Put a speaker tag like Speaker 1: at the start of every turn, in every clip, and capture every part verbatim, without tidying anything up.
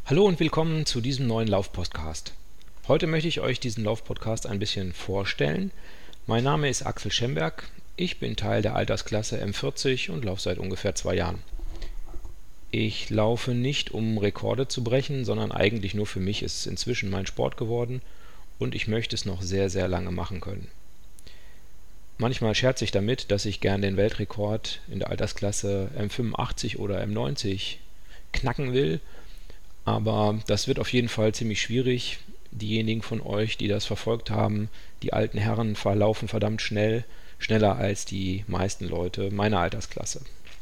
Speaker 1: Hallo und willkommen zu diesem neuen Laufpodcast. Heute möchte ich euch diesen Laufpodcast ein bisschen vorstellen. Mein Name ist Axel Schemberg, ich bin Teil der Altersklasse M vierzig und laufe seit ungefähr zwei Jahren. Ich laufe nicht, um Rekorde zu brechen, sondern eigentlich nur für mich ist es inzwischen mein Sport geworden und ich möchte es noch sehr, sehr lange machen können. Manchmal scherze ich damit, dass ich gern den Weltrekord in der Altersklasse M fünfundachtzig oder M neunzig knacken will, aber das wird auf jeden Fall ziemlich schwierig. Diejenigen von euch, die das verfolgt haben, die alten Herren verlaufen verdammt schnell, schneller als die meisten Leute meiner Altersklasse.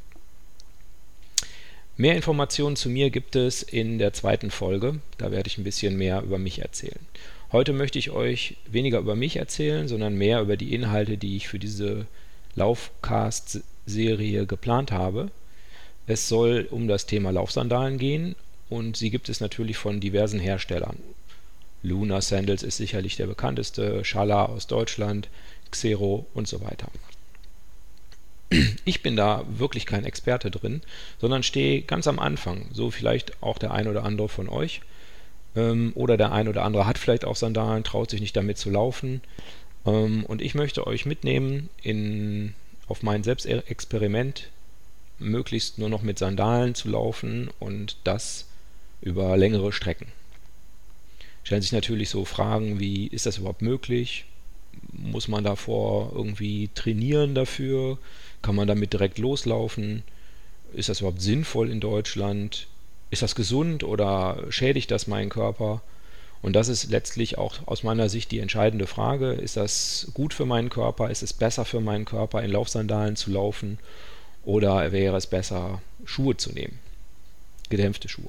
Speaker 1: Mehr Informationen zu mir gibt es in der zweiten Folge, da werde ich ein bisschen mehr über mich erzählen. Heute möchte ich euch weniger über mich erzählen, sondern mehr über die Inhalte, die ich für diese Laufcast-Serie geplant habe. Es soll um das Thema Laufsandalen gehen und sie gibt es natürlich von diversen Herstellern. Luna Sandals ist sicherlich der bekannteste, Schala aus Deutschland, Xero und so weiter. Ich bin da wirklich kein Experte drin, sondern stehe ganz am Anfang, so vielleicht auch der ein oder andere von euch. Ähm, oder der ein oder andere hat vielleicht auch Sandalen, traut sich nicht damit zu laufen. Ähm, und ich möchte euch mitnehmen in, auf mein Selbstexperiment, möglichst nur noch mit Sandalen zu laufen und das über längere Strecken. Stellen sich natürlich so Fragen wie, ist das überhaupt möglich? Muss man davor irgendwie trainieren dafür? Kann man damit direkt loslaufen? Ist das überhaupt sinnvoll in Deutschland? Ist das gesund oder schädigt das meinen Körper? Und das ist letztlich auch aus meiner Sicht die entscheidende Frage. Ist das gut für meinen Körper? Ist es besser für meinen Körper, in Laufsandalen zu laufen? Oder wäre es besser, Schuhe zu nehmen? Gedämpfte Schuhe.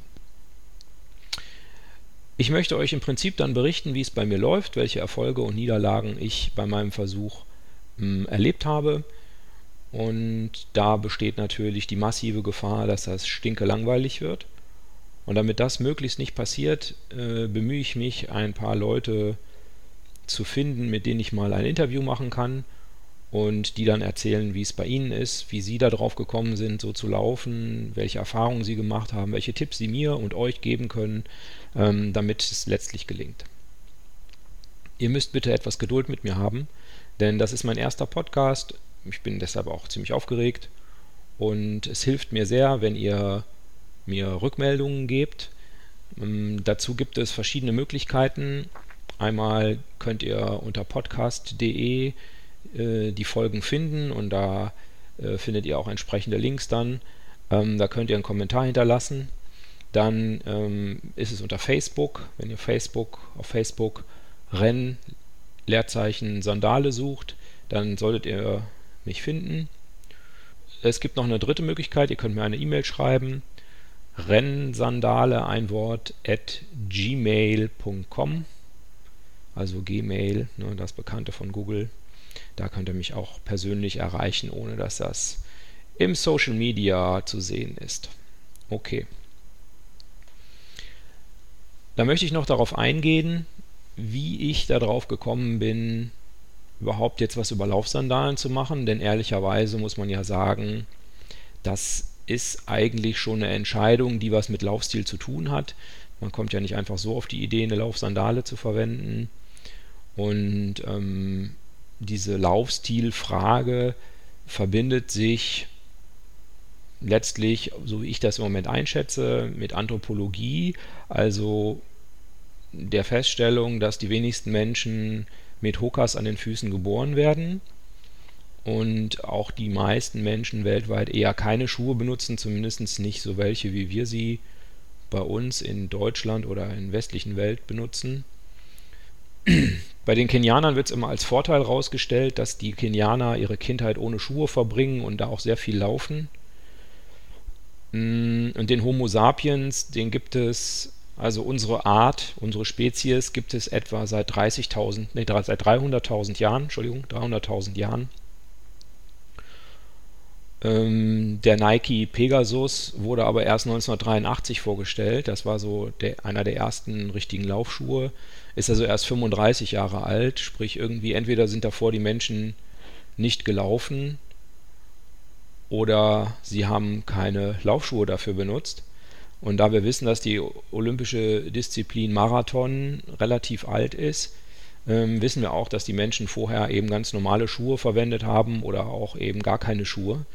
Speaker 1: Ich möchte euch im Prinzip dann berichten, wie es bei mir läuft, welche Erfolge und Niederlagen ich bei meinem Versuch mh, erlebt habe. Und da besteht natürlich die massive Gefahr, dass das stinkelangweilig wird. Und damit das möglichst nicht passiert, äh, bemühe ich mich, ein paar Leute zu finden, mit denen ich mal ein Interview machen kann und die dann erzählen, wie es bei ihnen ist, wie sie da drauf gekommen sind, so zu laufen, welche Erfahrungen sie gemacht haben, welche Tipps sie mir und euch geben können, ähm, damit es letztlich gelingt. Ihr müsst bitte etwas Geduld mit mir haben, denn das ist mein erster Podcast. Ich bin deshalb auch ziemlich aufgeregt und es hilft mir sehr, wenn ihr mir Rückmeldungen gebt. Ähm, dazu gibt es verschiedene Möglichkeiten. Einmal könnt ihr unter podcast punkt de äh, die Folgen finden und da äh, findet ihr auch entsprechende Links dann. Ähm, da könnt ihr einen Kommentar hinterlassen. Dann ähm, ist es unter Facebook, wenn ihr Facebook auf Facebook Renn Leerzeichen Sandale sucht, dann solltet ihr mich finden. Es gibt noch eine dritte Möglichkeit, ihr könnt mir eine E-Mail schreiben, rennsandale, ein Wort, at gmail punkt com, also Gmail, ne, das Bekannte von Google. Da könnt ihr mich auch persönlich erreichen, ohne dass das im Social Media zu sehen ist. Okay. Da möchte ich noch darauf eingehen, wie ich darauf gekommen bin, überhaupt jetzt was über Laufsandalen zu machen, denn ehrlicherweise muss man ja sagen, das ist eigentlich schon eine Entscheidung, die was mit Laufstil zu tun hat. Man kommt ja nicht einfach so auf die Idee, eine Laufsandale zu verwenden. Und ähm, diese Laufstilfrage verbindet sich letztlich, so wie ich das im Moment einschätze, mit Anthropologie, also der Feststellung, dass die wenigsten Menschen mit Hokas an den Füßen geboren werden und auch die meisten Menschen weltweit eher keine Schuhe benutzen, zumindest nicht so welche, wie wir sie bei uns in Deutschland oder in der westlichen Welt benutzen. Bei den Kenianern wird es immer als Vorteil rausgestellt, dass die Kenianer ihre Kindheit ohne Schuhe verbringen und da auch sehr viel laufen. Und den Homo sapiens, den gibt es, also unsere Art, unsere Spezies gibt es etwa seit dreißigtausend, nee, seit dreihunderttausend Jahren, Entschuldigung, dreihunderttausend Jahren. Ähm, der Nike Pegasus wurde aber erst neunzehnhundertdreiundachtzig vorgestellt. Das war so der, einer der ersten richtigen Laufschuhe. Ist also erst fünfunddreißig Jahre alt, sprich irgendwie entweder sind davor die Menschen nicht gelaufen oder sie haben keine Laufschuhe dafür benutzt. Und da wir wissen, dass die olympische Disziplin Marathon relativ alt ist, ähm, wissen wir auch, dass die Menschen vorher eben ganz normale Schuhe verwendet haben oder auch eben gar keine Schuhe.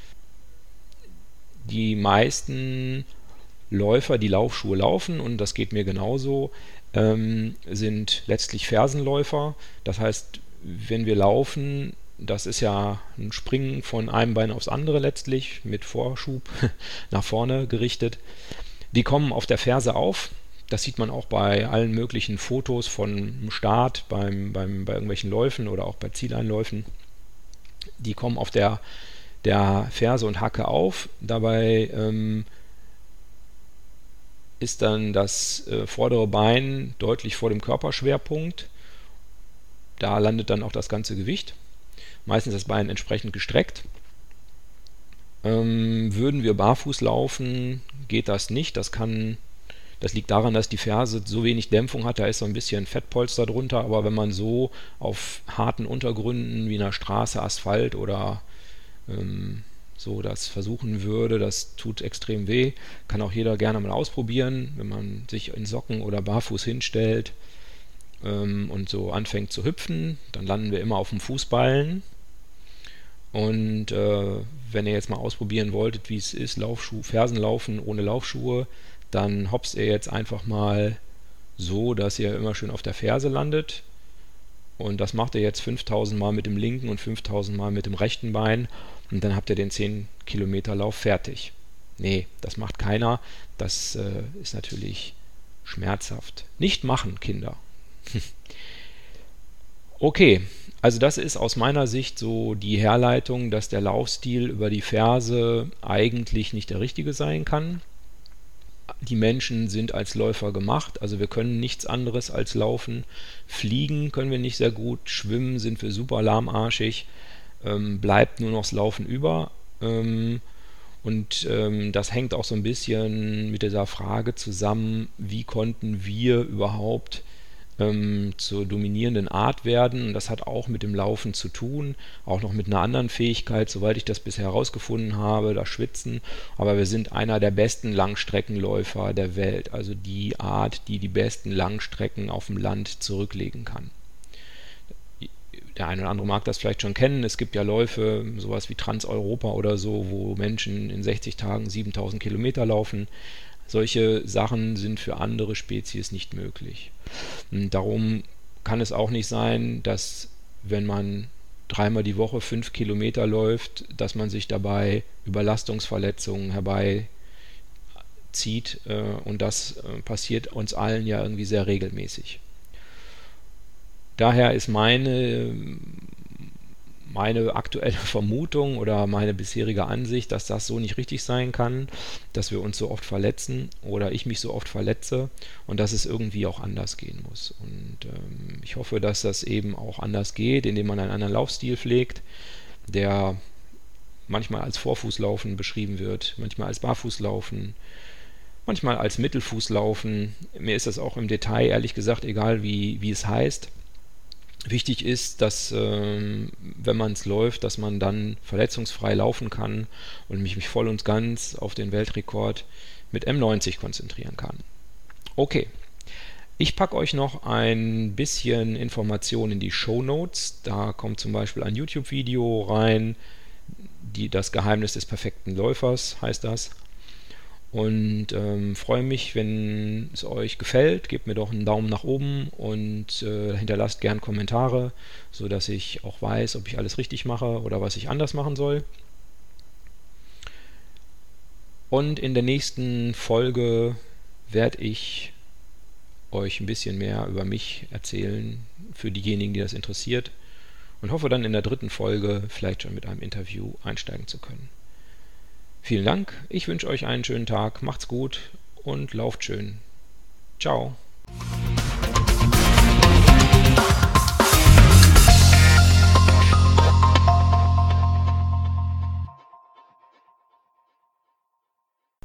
Speaker 1: Die meisten Läufer, die Laufschuhe laufen, und das geht mir genauso, ähm, sind letztlich Fersenläufer. Das heißt, wenn wir laufen, das ist ja ein Springen von einem Bein aufs andere letztlich, mit Vorschub nach vorne gerichtet. Die kommen auf der Ferse auf. Das sieht man auch bei allen möglichen Fotos von Start, beim, beim, bei irgendwelchen Läufen oder auch bei Zieleinläufen. Die kommen auf der, der Ferse und Hacke auf. Dabei ähm, ist dann das äh, vordere Bein deutlich vor dem Körperschwerpunkt. Da landet dann auch das ganze Gewicht. Meistens das Bein entsprechend gestreckt. Ähm, würden wir barfuß laufen, geht das nicht. Das kann, das liegt daran, dass die Ferse so wenig Dämpfung hat. Da ist so ein bisschen Fettpolster drunter. Aber wenn man so auf harten Untergründen wie einer Straße, Asphalt oder ähm, so das versuchen würde, das tut extrem weh. Kann auch jeder gerne mal ausprobieren, wenn man sich in Socken oder barfuß hinstellt ähm, und so anfängt zu hüpfen. Dann landen wir immer auf dem Fußballen. Und äh, wenn ihr jetzt mal ausprobieren wolltet, wie es ist, Laufschuh, Fersenlaufen ohne Laufschuhe, dann hopst ihr jetzt einfach mal so, dass ihr immer schön auf der Ferse landet. Und das macht ihr jetzt fünftausend Mal mit dem linken und fünftausend Mal mit dem rechten Bein. Und dann habt ihr den zehn Kilometer Lauf fertig. Nee, das macht keiner. Das äh, ist natürlich schmerzhaft. Nicht machen, Kinder. Okay. Also das ist aus meiner Sicht so die Herleitung, dass der Laufstil über die Ferse eigentlich nicht der richtige sein kann. Die Menschen sind als Läufer gemacht, also wir können nichts anderes als laufen. Fliegen können wir nicht sehr gut, schwimmen sind wir super lahmarschig, ähm, bleibt nur noch das Laufen über. Ähm, und ähm, das hängt auch so ein bisschen mit dieser Frage zusammen, wie konnten wir überhaupt Ähm, zur dominierenden Art werden. Und das hat auch mit dem Laufen zu tun, auch noch mit einer anderen Fähigkeit, soweit ich das bisher herausgefunden habe, das Schwitzen. Aber wir sind einer der besten Langstreckenläufer der Welt, also die Art, die die besten Langstrecken auf dem Land zurücklegen kann. Der eine oder andere mag das vielleicht schon kennen. Es gibt ja Läufe, sowas wie Trans-Europa oder so, wo Menschen in sechzig Tagen siebentausend Kilometer laufen. Solche Sachen sind für andere Spezies nicht möglich. Und darum kann es auch nicht sein, dass wenn man dreimal die Woche fünf Kilometer läuft, dass man sich dabei Überlastungsverletzungen herbeizieht. Und das passiert uns allen ja irgendwie sehr regelmäßig. Daher ist meine meine aktuelle Vermutung oder meine bisherige Ansicht, dass das so nicht richtig sein kann, dass wir uns so oft verletzen oder ich mich so oft verletze und dass es irgendwie auch anders gehen muss. Und ähm, ich hoffe, dass das eben auch anders geht, indem man einen anderen Laufstil pflegt, der manchmal als Vorfußlaufen beschrieben wird, manchmal als Barfußlaufen, manchmal als Mittelfußlaufen. Mir ist das auch im Detail, ehrlich gesagt, egal wie, wie es heißt. Wichtig ist, dass ähm, wenn man es läuft, dass man dann verletzungsfrei laufen kann und mich, mich voll und ganz auf den Weltrekord mit M neunzig konzentrieren kann. Okay, ich packe euch noch ein bisschen Informationen in die Shownotes. Da kommt zum Beispiel ein YouTube-Video rein, die, das Geheimnis des perfekten Läufers heißt das. Und ähm, freue mich, wenn es euch gefällt. Gebt mir doch einen Daumen nach oben und äh, hinterlasst gern Kommentare, sodass ich auch weiß, ob ich alles richtig mache oder was ich anders machen soll. Und in der nächsten Folge werde ich euch ein bisschen mehr über mich erzählen, für diejenigen, die das interessiert. Und hoffe dann in der dritten Folge vielleicht schon mit einem Interview einsteigen zu können. Vielen Dank, ich wünsche euch einen schönen Tag, macht's gut und lauft schön. Ciao.